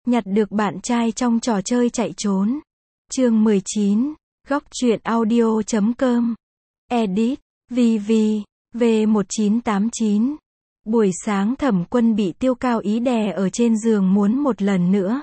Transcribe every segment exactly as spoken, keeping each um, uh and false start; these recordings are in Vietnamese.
nhặt được bạn trai trong trò chơi chạy trốn. Chương mười chín, góc truyện audio chấm com. Edit, vê vê, V một chín tám chín. Buổi sáng Thẩm Quân bị Tiêu Cao Ý đè ở trên giường muốn một lần nữa.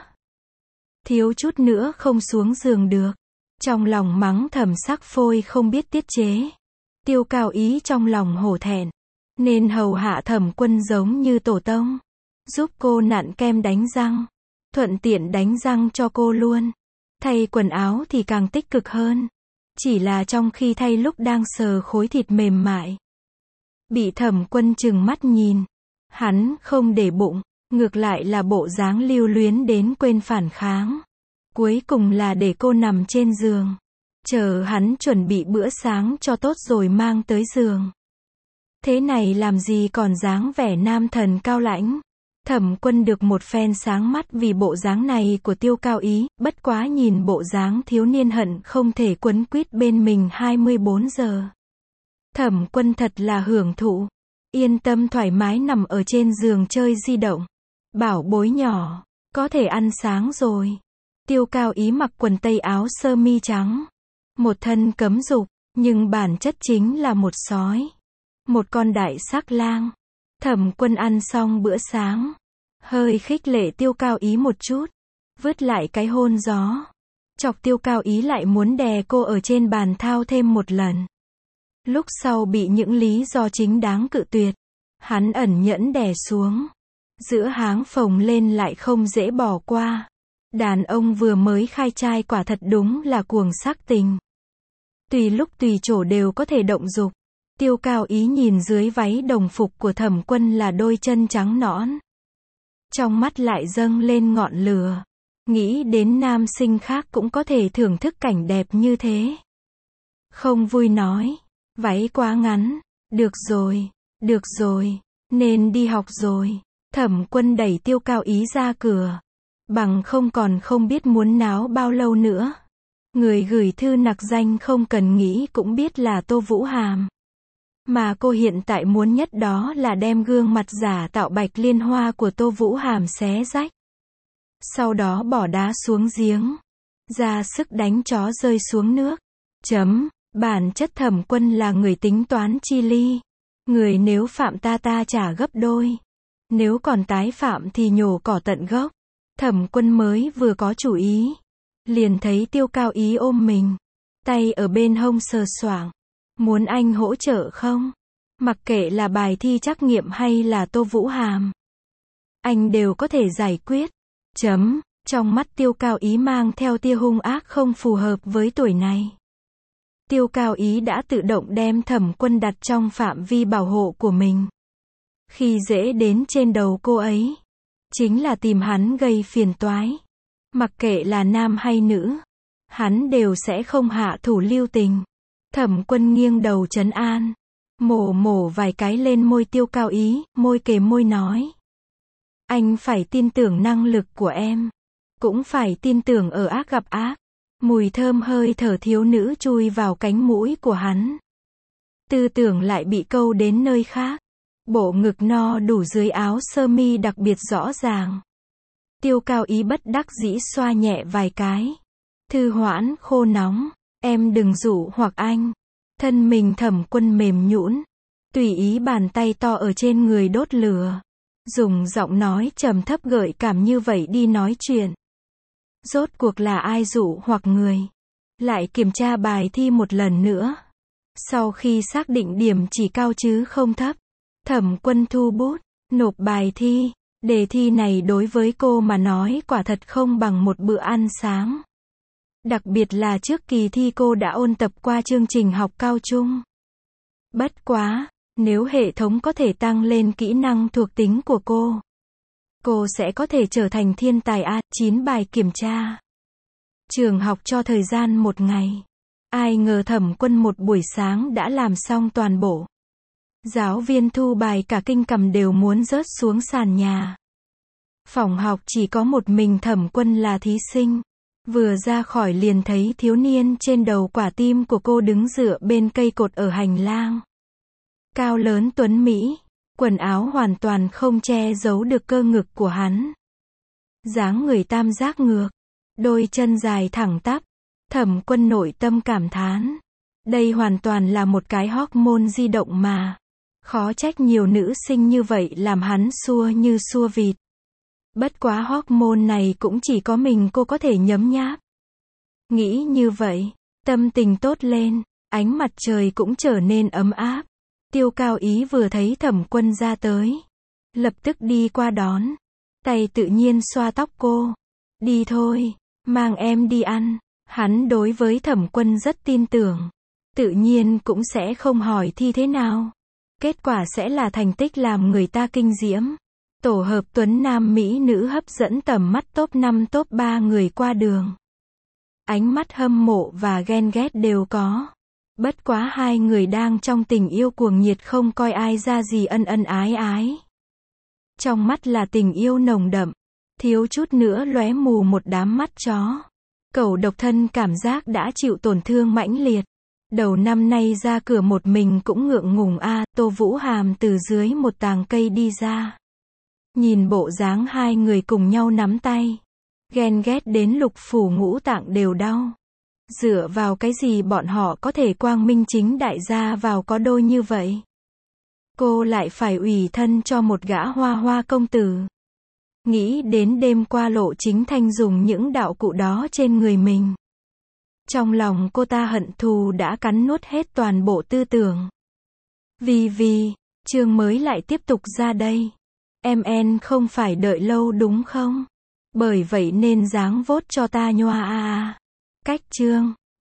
Thiếu chút nữa không xuống giường được. Trong lòng mắng Thẩm Sắc Phôi không biết tiết chế. Tiêu Cao Ý trong lòng hổ thẹn, nên hầu hạ Thẩm Quân giống như tổ tông. Giúp cô nặn kem đánh răng, thuận tiện đánh răng cho cô luôn. Thay quần áo thì càng tích cực hơn. Chỉ là trong khi thay lúc đang sờ khối thịt mềm mại, bị Thẩm Quân trừng mắt nhìn. Hắn không để bụng, ngược lại là bộ dáng lưu luyến đến quên phản kháng. Cuối cùng là để cô nằm trên giường, chờ hắn chuẩn bị bữa sáng cho tốt rồi mang tới giường. Thế này làm gì còn dáng vẻ nam thần cao lãnh. Thẩm Quân được một phen sáng mắt vì bộ dáng này của Tiêu Cao Ý, bất quá nhìn bộ dáng thiếu niên hận không thể quấn quýt bên mình hai mươi bốn giờ. Thẩm Quân thật là hưởng thụ, yên tâm thoải mái nằm ở trên giường chơi di động. Bảo bối nhỏ, có thể ăn sáng rồi. Tiêu Cao Ý mặc quần tây áo sơ mi trắng, một thân cấm dục, nhưng bản chất chính là một sói, một con đại sắc lang. Thẩm Quân ăn xong bữa sáng, hơi khích lệ Tiêu Cao Ý một chút, vứt lại cái hôn gió, chọc Tiêu Cao Ý lại muốn đè cô ở trên bàn thao thêm một lần. Lúc sau bị những lý do chính đáng cự tuyệt, hắn ẩn nhẫn đè xuống, giữa háng phồng lên lại không dễ bỏ qua. Đàn ông vừa mới khai trai quả thật đúng là cuồng sắc tình, tùy lúc tùy chỗ đều có thể động dục. Tiêu Cao Ý nhìn dưới váy đồng phục của Thẩm Quân là đôi chân trắng nõn, trong mắt lại dâng lên ngọn lửa, nghĩ đến nam sinh khác cũng có thể thưởng thức cảnh đẹp như thế. Không vui nói, váy quá ngắn, được rồi, được rồi, nên đi học rồi. Thẩm Quân đẩy Tiêu Cao Ý ra cửa, bằng không còn không biết muốn náo bao lâu nữa. Người gửi thư nặc danh không cần nghĩ cũng biết là Tô Vũ Hàm. Mà cô hiện tại muốn nhất đó là đem gương mặt giả tạo Bạch Liên Hoa của Tô Vũ Hàm xé rách, sau đó bỏ đá xuống giếng, ra sức đánh chó rơi xuống nước. Chấm, bản chất Thẩm Quân là người tính toán chi ly. Người nếu phạm ta ta trả gấp đôi, nếu còn tái phạm thì nhổ cỏ tận gốc. Thẩm Quân mới vừa có chủ ý, liền thấy Tiêu Cao Ý ôm mình, tay ở bên hông sờ soạng. Muốn anh hỗ trợ không? Mặc kệ là bài thi trắc nghiệm hay là Tô Vũ Hàm, anh đều có thể giải quyết. Chấm, trong mắt Tiêu Cao Ý mang theo tia hung ác không phù hợp với tuổi này. Tiêu Cao Ý đã tự động đem Thẩm Quân đặt trong phạm vi bảo hộ của mình. Khi dễ đến trên đầu cô ấy, chính là tìm hắn gây phiền toái. Mặc kệ là nam hay nữ, hắn đều sẽ không hạ thủ lưu tình. Thẩm Quân nghiêng đầu trấn an, mổ mổ vài cái lên môi Tiêu Cao Ý, môi kề môi nói. Anh phải tin tưởng năng lực của em, cũng phải tin tưởng ở ác gặp ác. Mùi thơm hơi thở thiếu nữ chui vào cánh mũi của hắn. Tư tưởng lại bị câu đến nơi khác. Bộ ngực no đủ dưới áo sơ mi đặc biệt rõ ràng. Tiêu Cao Ý bất đắc dĩ xoa nhẹ vài cái. Thư hoãn khô nóng, em đừng dụ hoặc anh. Thân mình Thẩm Quân mềm nhũn, tùy ý bàn tay to ở trên người đốt lửa, dùng giọng nói trầm thấp gợi cảm như vậy đi nói chuyện. Rốt cuộc là ai dụ hoặc người? Lại kiểm tra bài thi một lần nữa. Sau khi xác định điểm chỉ cao chứ không thấp, Thẩm Quân thu bút, nộp bài thi. Đề thi này đối với cô mà nói quả thật không bằng một bữa ăn sáng. Đặc biệt là trước kỳ thi cô đã ôn tập qua chương trình học cao trung. Bất quá, nếu hệ thống có thể tăng lên kỹ năng thuộc tính của cô, cô sẽ có thể trở thành thiên tài A. chín bài kiểm tra. Trường học cho thời gian một ngày. Ai ngờ Thẩm Quân một buổi sáng đã làm xong toàn bộ. Giáo viên thu bài cả kinh cầm đều muốn rớt xuống sàn nhà. Phòng học chỉ có một mình Thẩm Quân là thí sinh. Vừa ra khỏi liền thấy thiếu niên trên đầu quả tim của cô đứng dựa bên cây cột ở hành lang. Cao lớn tuấn mỹ, quần áo hoàn toàn không che giấu được cơ ngực của hắn. dáng người tam giác ngược, đôi chân dài thẳng tắp. Thẩm Quân nội tâm cảm thán. Đây hoàn toàn là một cái hormone di động mà. Khó trách nhiều nữ sinh như vậy làm hắn xua như xua vịt. Bất quá hormone này cũng chỉ có mình cô có thể nhấm nháp. Nghĩ như vậy, tâm tình tốt lên, ánh mặt trời cũng trở nên ấm áp. Tiêu Cao Ý vừa thấy Thẩm Quân ra tới, lập tức đi qua đón, tay tự nhiên xoa tóc cô. Đi thôi, mang em đi ăn. Hắn đối với Thẩm Quân rất tin tưởng, tự nhiên cũng sẽ không hỏi thi thế nào. Kết quả sẽ là thành tích làm người ta kinh diễm. Tổ hợp tuấn nam mỹ nữ hấp dẫn tầm mắt top năm top ba người qua đường. Ánh mắt hâm mộ và ghen ghét đều có. Bất quá hai người đang trong tình yêu cuồng nhiệt không coi ai ra gì ân ân ái ái. Trong mắt là tình yêu nồng đậm, thiếu chút nữa lóe mù một đám mắt chó. Cẩu độc thân cảm giác đã chịu tổn thương mãnh liệt. Đầu năm nay ra cửa một mình cũng ngượng ngùng a. Tô Vũ Hàm từ dưới một tàng cây đi ra. Nhìn bộ dáng hai người cùng nhau nắm tay. Ghen ghét đến lục phủ ngũ tạng đều đau. Dựa vào cái gì bọn họ có thể quang minh chính đại gia vào có đôi như vậy? Cô lại phải ủy thân cho một gã hoa hoa công tử. Nghĩ đến đêm qua Lộ Chính Thanh dùng những đạo cụ đó trên người mình. Trong lòng cô ta hận thù đã cắn nuốt hết toàn bộ tư tưởng. Vì vì, chương mới lại tiếp tục ra đây. Em en không phải đợi lâu đúng không? Bởi vậy nên dáng vốt cho ta nhoa a. Cách chương